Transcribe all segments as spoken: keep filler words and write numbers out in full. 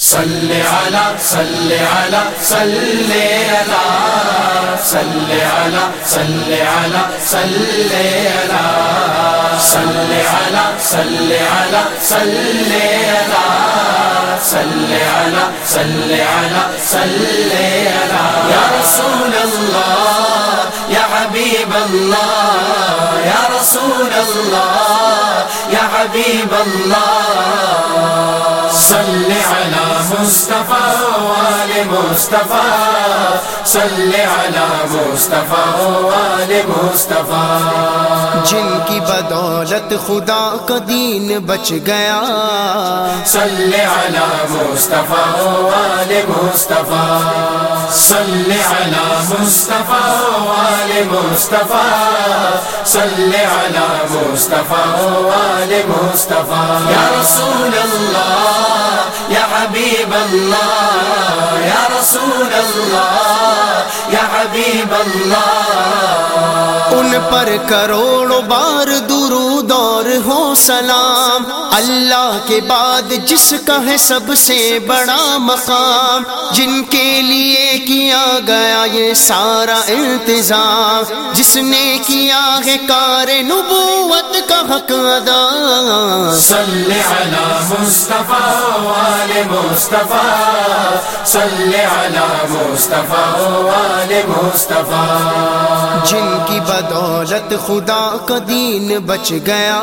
صل علی صل علی صل علی صل علی صل علی صل علی صل علی صل علی صل علی صل علی صل علی صل علی یا رسول اللہ یا حبیب اللہ یا رسول اللہ یا حبیب اللہ صل علی مصطفیٰ وآل مصطفیٰ صل علی مصطفیٰ وآل مصطفیٰ جن کی بدولت خدا کا دین بچ گیا صل علی مصطفیٰ وآل مصطفیٰ صل علی مصطفیٰ وآل مصطفیٰ صل علی مصطفیٰ وآل مصطفیٰ یا رسول اللہ یا حبیب اللہ یا رسول اللہ یا حبیب اللہ ان پر کروڑوں بار درود اور ہو سلام اللہ کے بعد جس کا ہے سب سے بڑا مقام جن کے لیے کیا گیا یہ سارا انتظام جس نے کیا ہے کار نبوت کا حق ادا صل علی مصطفیٰ وآل مصطفیٰ صل علی مصطفیٰ وآل مصطفیٰ جن کی بدولت خدا کا دین بچ گیا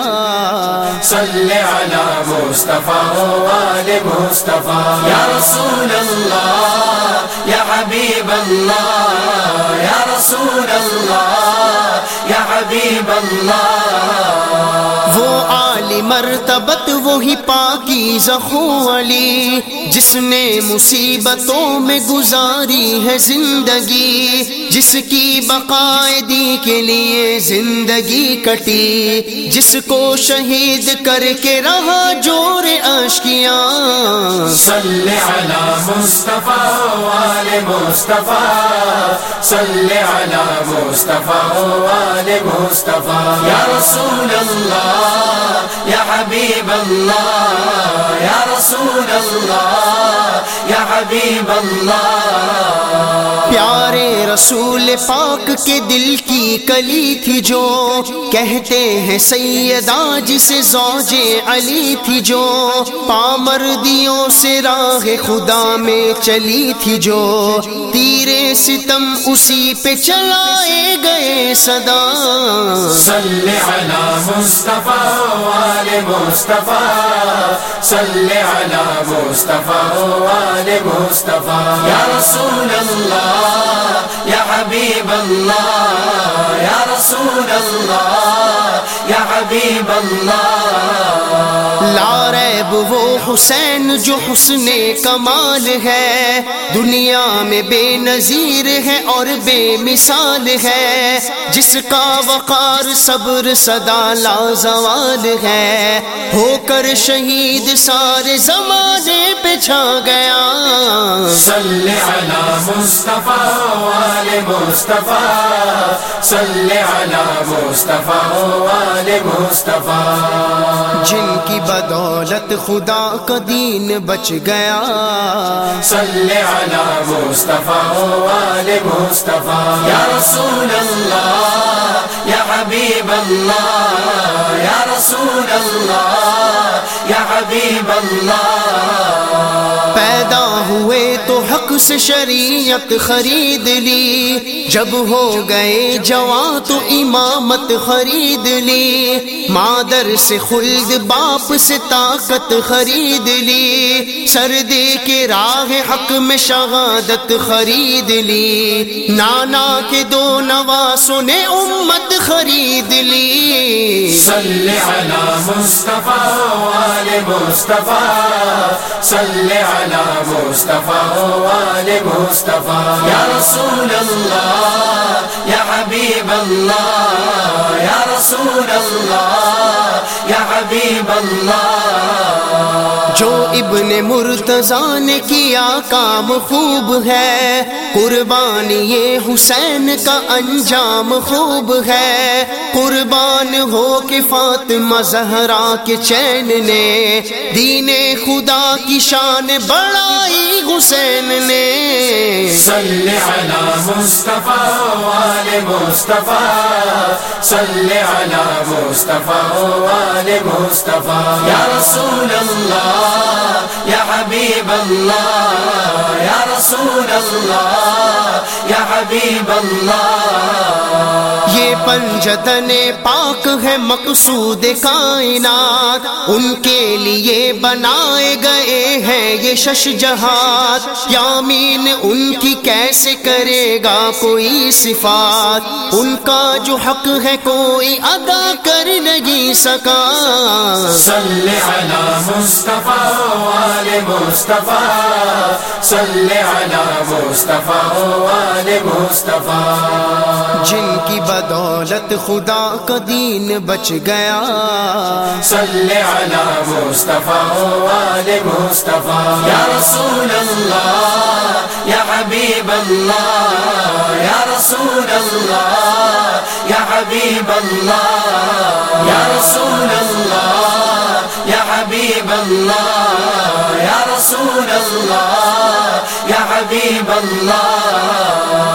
صل علی مصطفیٰ وآل مصطفیٰ یا رسول اللہ یا حبیب اللہ یا رسول اللہ یا حبیب اللہ وہ عالی مرتبت وہی پاکیزہ علی جس نے مصیبتوں میں گزاری ہے زندگی جس کی بقائے دی کے لیے زندگی کٹی جس کو شہید کر کے رہا جور اشکیاں صل علی مصطفیٰ وآل مصطفیٰ صل علی مصطفیٰ وآل مصطفیٰ یا رسول اللہ یا حبیب اللہ یا رسول اللہ یا حبیب اللہ پیارے رسول پاک کے دل کی کلی تھی جو کہتے ہیں سیدہ جسے زوج علی تھی جو پامردیوں سے راہ خدا میں چلی تھی جو تیرے ستم اسی پہ چلائے گئے صدا صل علی مصطفیٰ وآل مصطفیٰ صل علی مصطفیٰ وآل مصطفیٰ یا رسول اللہ یا حبیب اللہ یا رسول اللہ یا حبیب اللہ لا ریب وہ حسین جو حسن کمال ہے دنیا میں بے نظیر ہے اور بے مثال ہے جس کا وقار صبر صدا لازوال ہے ہو کر شہید سارے زمانے پہ چھا گیا صل علی مصطفیٰ وآل مصطفیٰ صل علی مصطفیٰ وآل مصطفیٰ جن کی بدولت خدا کا دین بچ گیا صل علی مصطفیٰ وآل مصطفیٰ یا رسول اللہ یا حبیب اللہ یا رسول اللہ یا حبیب اللہ پیدا ہوئے تو حق سے شریعت خرید لی جب ہو گئے جوان تو امامت خرید لی مادر سے خلد باپ سے طاقت خرید لی سر دے کے راہ حق میں شہادت خرید لی نانا کے دو نواسوں نے امت خرید لی صل علی مصطفیٰ وآل مصطفیٰ صل علی مصطفیٰ وآل مصطفیٰ یا رسول اللہ یا حبیب اللہ یا رسول اللہ یا حبیب اللہ۔ جو ابن مرتضیٰ نے کیا کام خوب ہے، قربانی یہ حسین کا انجام خوب ہے۔ قربان ہو کہ فاطمہ زہرا کے چین نے، دین خدا کی شان بڑھائی حسین نے۔ صلی علی مصطفیٰ وآل مصطفیٰ، صلی علی مصطفیٰ وآل مصطفیٰ، یا رسول اللہ یا حبیب اللہ، یا رسول اللہ یا حبیب اللہ۔ یہ پنجتن پاک ہے مقصود کائنات، ان کے لیے بنائے گئے ہیں یہ شش جہات۔ یامین ان کی کیسے کرے گا کوئی صفات، ان کا جو حق ہے کوئی ادا کر نہیں سکا۔ صلی علی مصطفیٰ وآل مصطفیٰ، صلی علی مصطفیٰ وآل مصطفیٰ۔ جن کی بدولت خدا کا دین بچ گیا، صلی علی مصطفیٰ وآل مصطفیٰ، یا رسول اللہ یا حبیب اللہ، یا رسول اللہ یا حبیب اللہ، یا رسول اللہ یا حبیب اللہ، یا رسول اللہ یا حبیب اللہ۔